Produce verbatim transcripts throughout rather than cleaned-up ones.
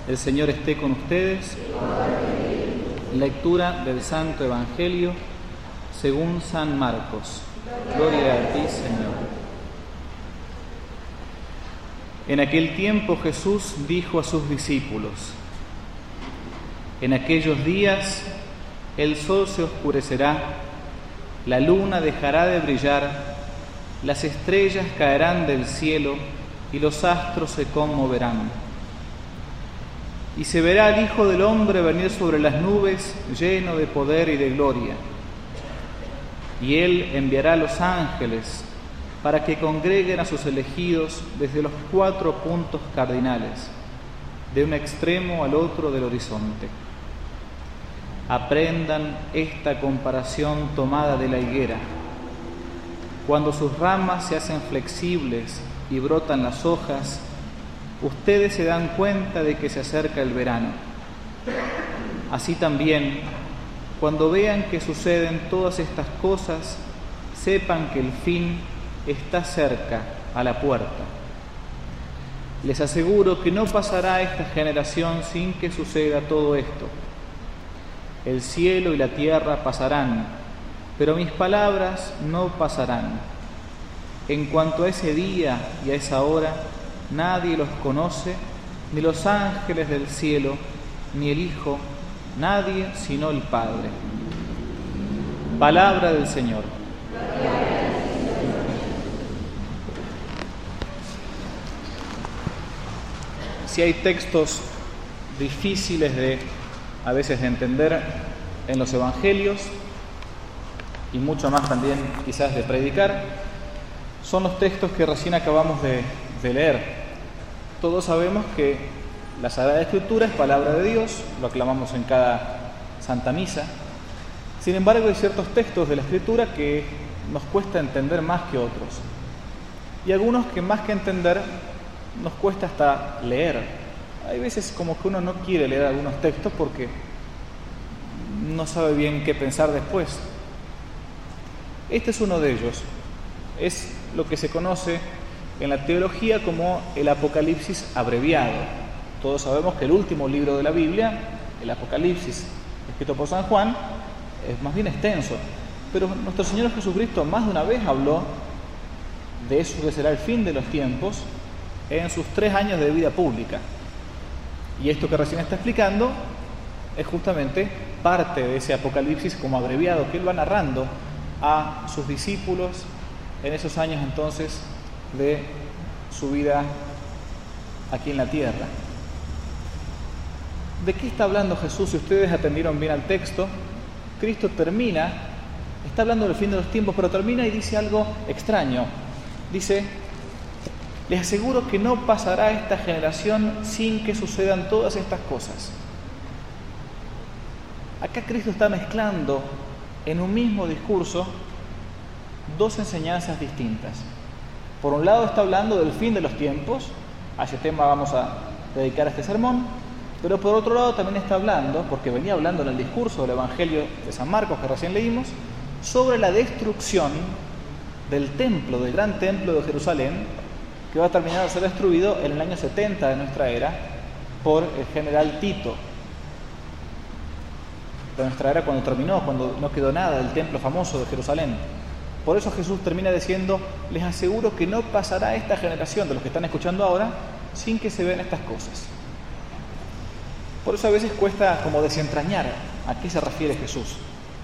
El Señor esté con ustedes. Lectura del Santo Evangelio según San Marcos. Gloria a ti, Señor. En aquel tiempo Jesús dijo a sus discípulos: en aquellos días el sol se oscurecerá, la luna dejará de brillar, las estrellas caerán del cielo y los astros se conmoverán. Y se verá al Hijo del Hombre venir sobre las nubes, lleno de poder y de gloria. Y Él enviará a los ángeles para que congreguen a sus elegidos desde los cuatro puntos cardinales, de un extremo al otro del horizonte. Aprendan esta comparación tomada de la higuera. Cuando sus ramas se hacen flexibles y brotan las hojas, ustedes se dan cuenta de que se acerca el verano. Así también, cuando vean que suceden todas estas cosas, sepan que el fin está cerca, a la puerta. Les aseguro que no pasará esta generación sin que suceda todo esto. El cielo y la tierra pasarán, pero mis palabras no pasarán. En cuanto a ese día y a esa hora, nadie los conoce, ni los ángeles del cielo, ni el Hijo, nadie sino el Padre. Palabra del Señor. Si hay textos difíciles de a veces de entender en los evangelios, y mucho más también quizás de predicar, son los textos que recién acabamos de, de leer. Todos sabemos que la Sagrada Escritura es palabra de Dios, lo aclamamos en cada Santa Misa. Sin embargo, hay ciertos textos de la Escritura que nos cuesta entender más que otros, y algunos que más que entender nos cuesta hasta leer. Hay veces como que uno no quiere leer algunos textos porque no sabe bien qué pensar después. Este es uno de ellos. Es lo que se conoce en la teología como el Apocalipsis abreviado. Todos sabemos que el último libro de la Biblia, el Apocalipsis, escrito por San Juan, es más bien extenso. Pero nuestro Señor Jesucristo más de una vez habló de eso que será el fin de los tiempos en sus tres años de vida pública. Y esto que recién está explicando es justamente parte de ese Apocalipsis como abreviado que Él va narrando a sus discípulos en esos años entonces de su vida aquí en la tierra. ¿De qué está hablando Jesús? Si ustedes atendieron bien al texto, Cristo termina, está hablando del fin de los tiempos, pero termina y dice algo extraño. Dice: les aseguro que no pasará esta generación sin que sucedan todas estas cosas. Acá Cristo está mezclando en un mismo discurso dos enseñanzas distintas. Por un lado está hablando del fin de los tiempos, a ese tema vamos a dedicar este sermón, pero por otro lado también está hablando, porque venía hablando en el discurso del Evangelio de San Marcos que recién leímos, sobre la destrucción del templo, del gran templo de Jerusalén, que va a terminar de ser destruido en el año setenta de nuestra era por el general Tito. De nuestra era, cuando terminó, cuando no quedó nada del templo famoso de Jerusalén. Por eso Jesús termina diciendo: les aseguro que no pasará esta generación de los que están escuchando ahora sin que se vean estas cosas. Por eso a veces cuesta como desentrañar a qué se refiere Jesús.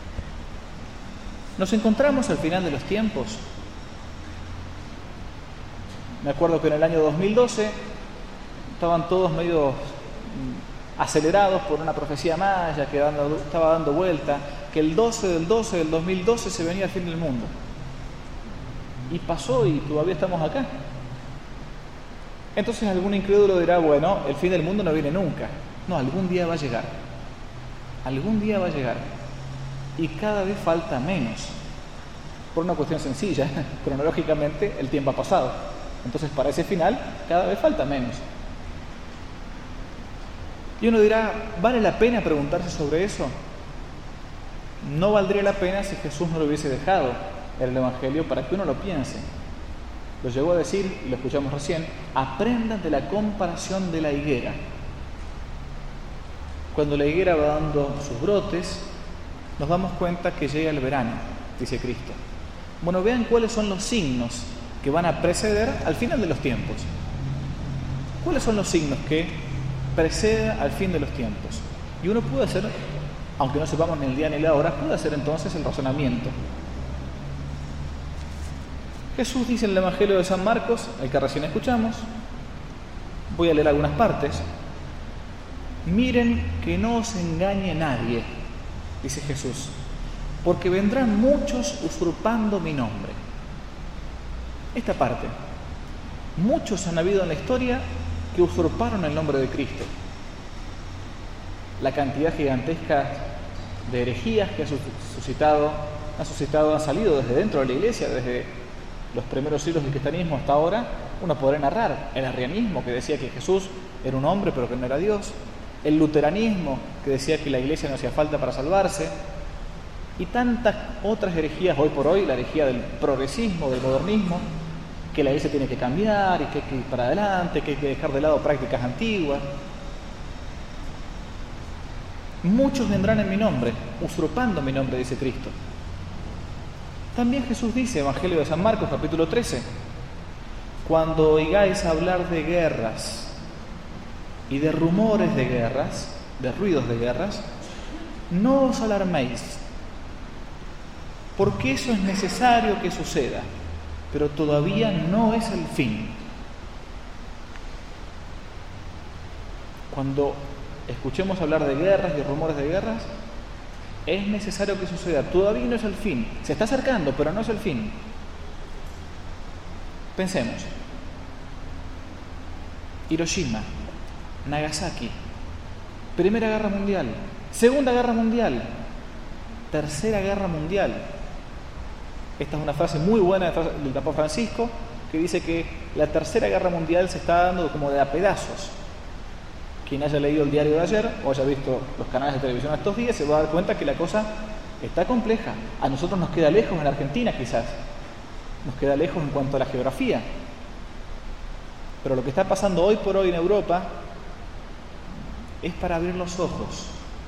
Nos encontramos al final de los tiempos. Me acuerdo que en el año dos mil doce estaban todos medio acelerados por una profecía maya que dando, estaba dando vuelta, que el doce del doce del dos mil doce se venía el fin del mundo. Y pasó y todavía estamos acá. Entonces algún incrédulo dirá: bueno, el fin del mundo no viene nunca. No, algún día va a llegar. Algún día va a llegar. Y cada vez falta menos. Por una cuestión sencilla, cronológicamente el tiempo ha pasado. Entonces para ese final cada vez falta menos. Y uno dirá: ¿vale la pena preguntarse sobre eso? No valdría la pena si Jesús no lo hubiese dejado en el Evangelio para que uno lo piense. Lo llegó a decir, y lo escuchamos recién: aprendan de la comparación de la higuera. Cuando la higuera va dando sus brotes, nos damos cuenta que llega el verano, dice Cristo. Bueno, vean cuáles son los signos que van a preceder al final de los tiempos. ¿Cuáles son los signos que preceden al fin de los tiempos? Y uno puede hacer, aunque no sepamos ni el día ni la hora, puede hacer entonces el razonamiento. Jesús dice en el Evangelio de San Marcos, el que recién escuchamos, voy a leer algunas partes. Miren que no os engañe nadie, dice Jesús, porque vendrán muchos usurpando mi nombre. Esta parte, muchos han habido en la historia que usurparon el nombre de Cristo. La cantidad gigantesca de herejías que ha suscitado, ha suscitado, han salido desde dentro de la iglesia, desde los primeros siglos del cristianismo hasta ahora, uno podrá narrar el arrianismo, que decía que Jesús era un hombre pero que no era Dios, el luteranismo, que decía que la iglesia no hacía falta para salvarse, y tantas otras herejías hoy por hoy, la herejía del progresismo, del modernismo, que la iglesia tiene que cambiar y que hay que ir para adelante, que hay que dejar de lado prácticas antiguas. Muchos vendrán en mi nombre, usurpando mi nombre, dice Cristo. También Jesús dice, Evangelio de San Marcos, capítulo trece, cuando oigáis hablar de guerras y de rumores de guerras, de ruidos de guerras, no os alarméis, porque eso es necesario que suceda, pero todavía no es el fin. Cuando escuchemos hablar de guerras y rumores de guerras, es necesario que suceda, todavía no es el fin, se está acercando, pero no es el fin. Pensemos, Hiroshima, Nagasaki, Primera Guerra Mundial, Segunda Guerra Mundial, Tercera Guerra Mundial. Esta es una frase muy buena del Papa Francisco, que dice que la Tercera Guerra Mundial se está dando como de a pedazos. Quien haya leído el diario de ayer o haya visto los canales de televisión estos días se va a dar cuenta que la cosa está compleja. A nosotros nos queda lejos en Argentina quizás, nos queda lejos en cuanto a la geografía. Pero lo que está pasando hoy por hoy en Europa es para abrir los ojos.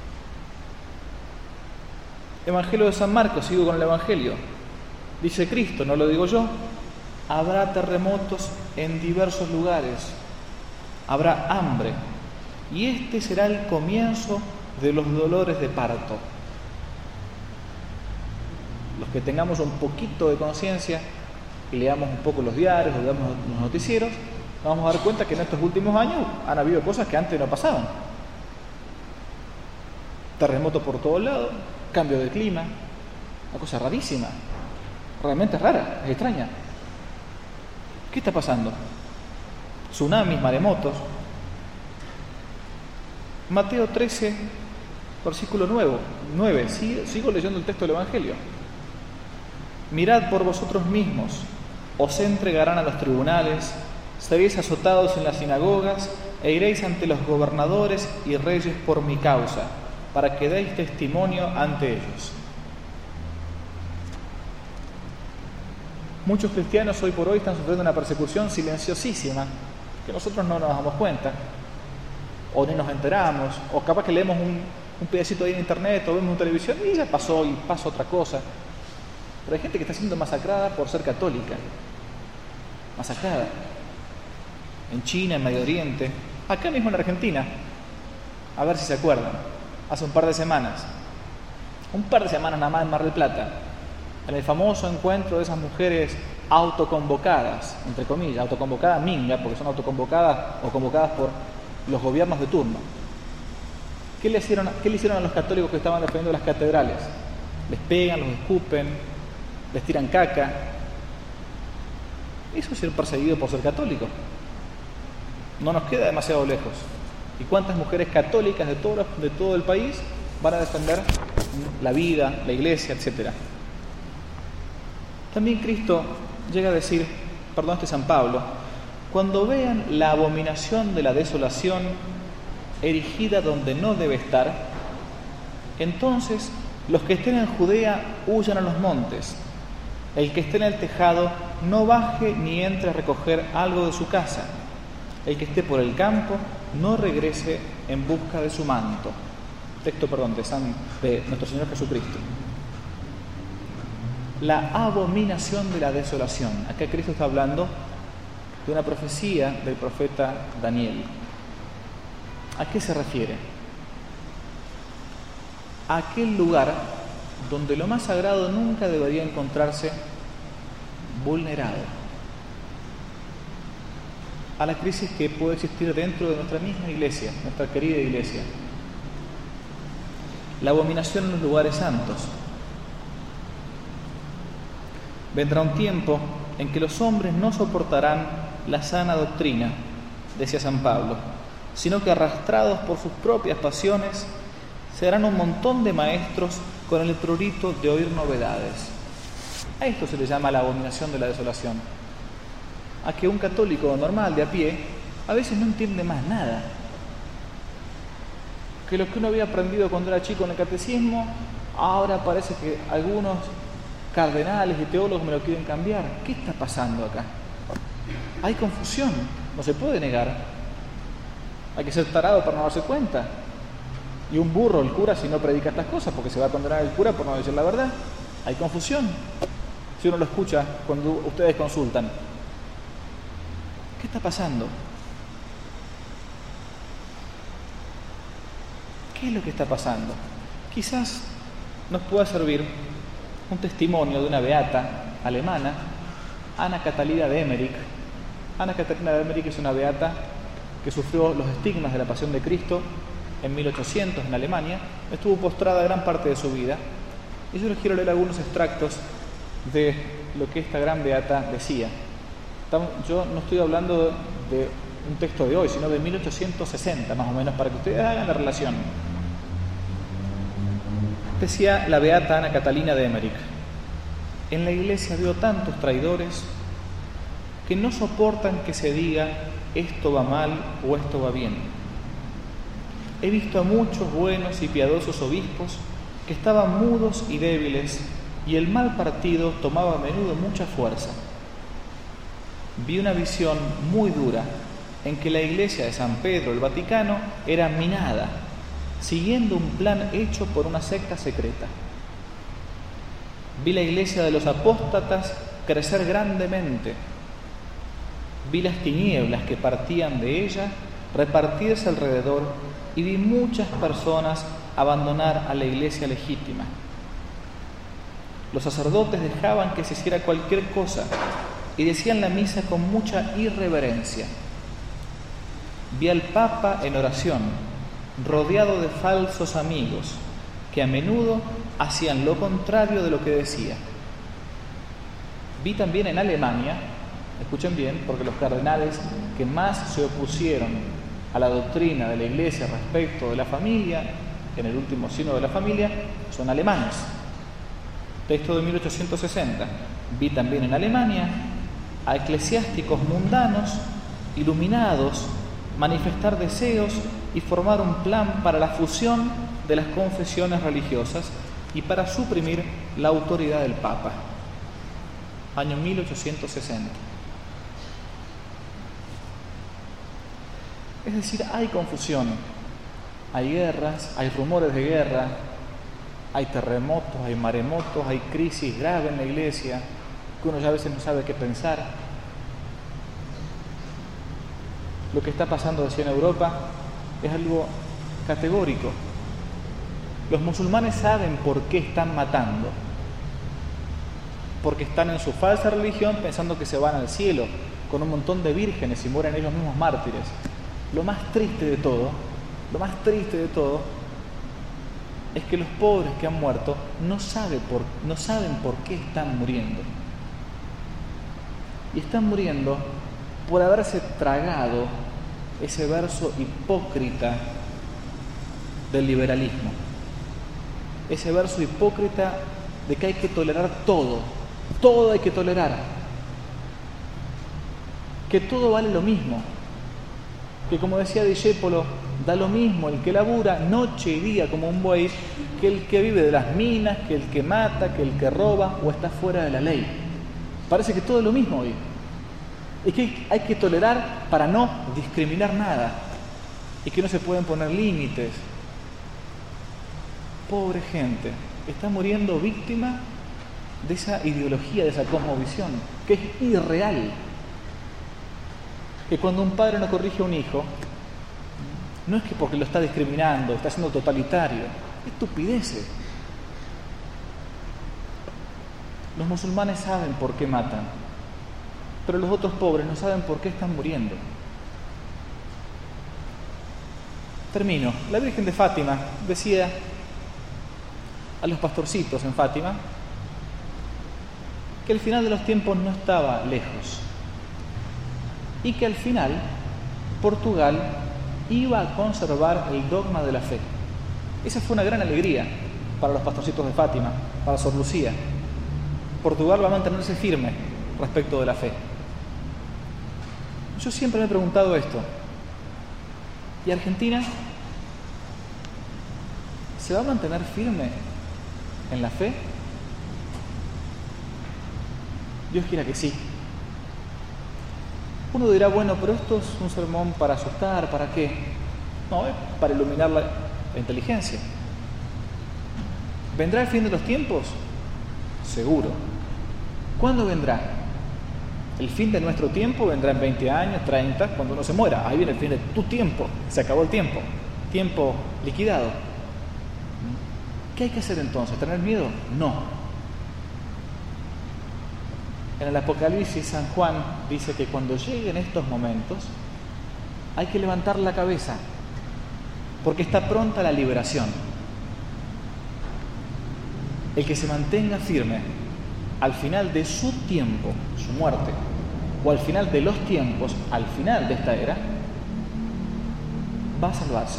Evangelio de San Marcos, sigo con el Evangelio. Dice Cristo, no lo digo yo, habrá terremotos en diversos lugares, habrá hambre, y este será el comienzo de los dolores de parto. Los que tengamos un poquito de conciencia y leamos un poco los diarios o leamos los noticieros, nos vamos a dar cuenta que en estos últimos años han habido cosas que antes no pasaban. Terremotos por todos lados, cambio de clima, una cosa rarísima, realmente rara, es extraña. ¿Qué está pasando? Tsunamis, maremotos. Mateo trece, versículo nueve, sigo, sigo leyendo el texto del Evangelio. Mirad por vosotros mismos, os entregarán a los tribunales, seréis azotados en las sinagogas e iréis ante los gobernadores y reyes por mi causa, para que deis testimonio ante ellos. Muchos cristianos hoy por hoy están sufriendo una persecución silenciosísima, que nosotros no nos damos cuenta, o ni nos enteramos, o capaz que leemos un, un pedacito ahí en internet, o vemos en televisión, y ya pasó, y pasa otra cosa. Pero hay gente que está siendo masacrada por ser católica, masacrada, en China, en Medio Oriente, acá mismo en Argentina, a ver si se acuerdan, hace un par de semanas, un par de semanas nada más en Mar del Plata, en el famoso encuentro de esas mujeres autoconvocadas, entre comillas, autoconvocadas minga, porque son autoconvocadas o convocadas por los gobiernos de turno. ¿Qué le hicieron, qué le hicieron a los católicos que estaban defendiendo las catedrales? Les pegan, los escupen, les tiran caca. Eso es ser perseguido por ser católico. No nos queda demasiado lejos. ¿Y cuántas mujeres católicas de todo, de todo el país van a defender la vida, la iglesia, etcétera? También Cristo llega a decir, perdón, este es San Pablo, cuando vean la abominación de la desolación erigida donde no debe estar, entonces los que estén en Judea huyan a los montes. El que esté en el tejado no baje ni entre a recoger algo de su casa. el que esté por el campo no regrese en busca de su manto. Texto, perdón, de, San, de nuestro Señor Jesucristo. La abominación de la desolación. Acá Cristo está hablando de una profecía del profeta Daniel. ¿A qué se refiere? A aquel lugar donde lo más sagrado nunca debería encontrarse vulnerado. A la crisis que puede existir dentro de nuestra misma iglesia, nuestra querida iglesia. La abominación en los lugares santos. Vendrá un tiempo en que los hombres no soportarán la sana doctrina, decía San Pablo, sino que arrastrados por sus propias pasiones, serán un montón de maestros con el prurito de oír novedades. A esto se le llama la abominación de la desolación. A que un católico normal, de a pie, a veces no entiende más nada. Que lo que uno había aprendido cuando era chico en el catecismo, ahora parece que algunos cardenales y teólogos me lo quieren cambiar. ¿Qué está pasando acá? Hay confusión, no se puede negar. Hay que ser tarado para no darse cuenta. Y un burro el cura si no predica estas cosas, porque se va a condenar el cura por no decir la verdad. Hay confusión. Si uno lo escucha cuando ustedes consultan. ¿Qué está pasando? ¿Qué es lo que está pasando? Quizás nos pueda servir un testimonio de una beata alemana, Ana Catalina de Emmerich. Ana Catalina de Emmerich es una beata que sufrió los estigmas de la Pasión de Cristo en mil ochocientos en Alemania. Estuvo postrada gran parte de su vida. Y yo les quiero leer algunos extractos de lo que esta gran beata decía. Yo no estoy hablando de un texto de hoy, sino de mil ochocientos sesenta, más o menos, para que ustedes hagan la relación. Decía la beata Ana Catalina de Emmerich: en la iglesia veo tantos traidores que no soportan que se diga esto va mal o esto va bien. He visto a muchos buenos y piadosos obispos que estaban mudos y débiles, y el mal partido tomaba a menudo mucha fuerza. Vi una visión muy dura en que la iglesia de San Pedro, el Vaticano, era minada, siguiendo un plan hecho por una secta secreta. Vi la iglesia de los apóstatas crecer grandemente. Vi las tinieblas que partían de ella repartirse alrededor y vi muchas personas abandonar a la iglesia legítima. Los sacerdotes dejaban que se hiciera cualquier cosa y decían la misa con mucha irreverencia. Vi al Papa en oración, rodeado de falsos amigos, que a menudo hacían lo contrario de lo que decía. Vi también en Alemania, escuchen bien, porque los cardenales que más se opusieron a la doctrina de la Iglesia respecto de la familia, en el último sínodo de la familia, son alemanes. Texto de mil ochocientos sesenta. Vi también en Alemania a eclesiásticos mundanos, iluminados, manifestar deseos y formar un plan para la fusión de las confesiones religiosas y para suprimir la autoridad del Papa. Año mil ochocientos sesenta. Es decir, hay confusión, hay guerras, hay rumores de guerra, hay terremotos, hay maremotos, hay crisis grave en la iglesia, que uno ya a veces no sabe qué pensar. Lo que está pasando así en Europa es algo categórico. Los musulmanes saben por qué están matando, porque están en su falsa religión pensando que se van al cielo con un montón de vírgenes y mueren ellos mismos mártires. Lo más triste de todo, lo más triste de todo, es que los pobres que han muerto no saben por, no saben por qué están muriendo. Y están muriendo por haberse tragado ese verso hipócrita del liberalismo. Ese verso hipócrita de que hay que tolerar todo, todo hay que tolerar. Que todo vale lo mismo. Que como decía Discépolo, da lo mismo el que labura noche y día como un buey que el que vive de las minas, que el que mata, que el que roba o está fuera de la ley. Parece que todo es lo mismo hoy. y que hay que tolerar para no discriminar nada, y que no se pueden poner límites. Pobre gente, está muriendo víctima de esa ideología, de esa cosmovisión, que es irreal. Que cuando un padre no corrige a un hijo, no es que porque lo está discriminando, está siendo totalitario, estupideces. Los musulmanes saben por qué matan, pero los otros pobres no saben por qué están muriendo. Termino. La Virgen de Fátima decía a los pastorcitos en Fátima que el final de los tiempos no estaba lejos y que al final Portugal iba a conservar el dogma de la fe. Esa fue una gran alegría para los pastorcitos de Fátima, para Sor Lucía. Portugal va a mantenerse firme respecto de la fe. Yo siempre me he preguntado esto. ¿Y Argentina se va a mantener firme en la fe? Dios quiera que sí. Uno dirá, bueno, pero esto es un sermón para asustar, ¿para qué? No, es para iluminar la, la inteligencia. ¿Vendrá el fin de los tiempos? Seguro. ¿Cuándo vendrá? El fin de nuestro tiempo vendrá en veinte años, treinta, cuando uno se muera. Ahí viene el fin de tu tiempo. Se acabó el tiempo. Tiempo liquidado. ¿Qué hay que hacer entonces? ¿Tener miedo? No. En el Apocalipsis, San Juan dice que cuando lleguen estos momentos hay que levantar la cabeza porque está pronta la liberación. El que se mantenga firme al final de su tiempo, su muerte, o al final de los tiempos, al final de esta era, va a salvarse.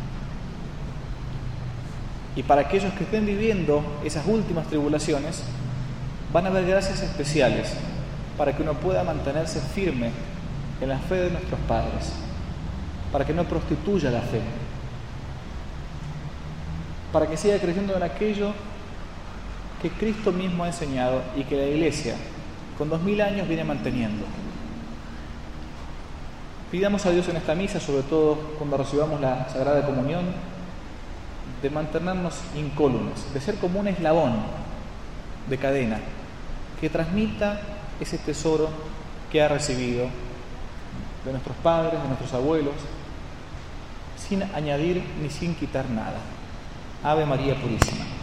Y para aquellos que estén viviendo esas últimas tribulaciones, van a haber gracias especiales para que uno pueda mantenerse firme en la fe de nuestros padres, para que no prostituya la fe, para que siga creciendo en aquello que Cristo mismo ha enseñado y que la Iglesia con dos mil años viene manteniendo. Pidamos a Dios en esta misa, sobre todo cuando recibamos la Sagrada Comunión, de mantenernos incólumes, de ser como un eslabón de cadena que transmita ese tesoro que ha recibido de nuestros padres, de nuestros abuelos, sin añadir ni sin quitar nada. Ave María Purísima.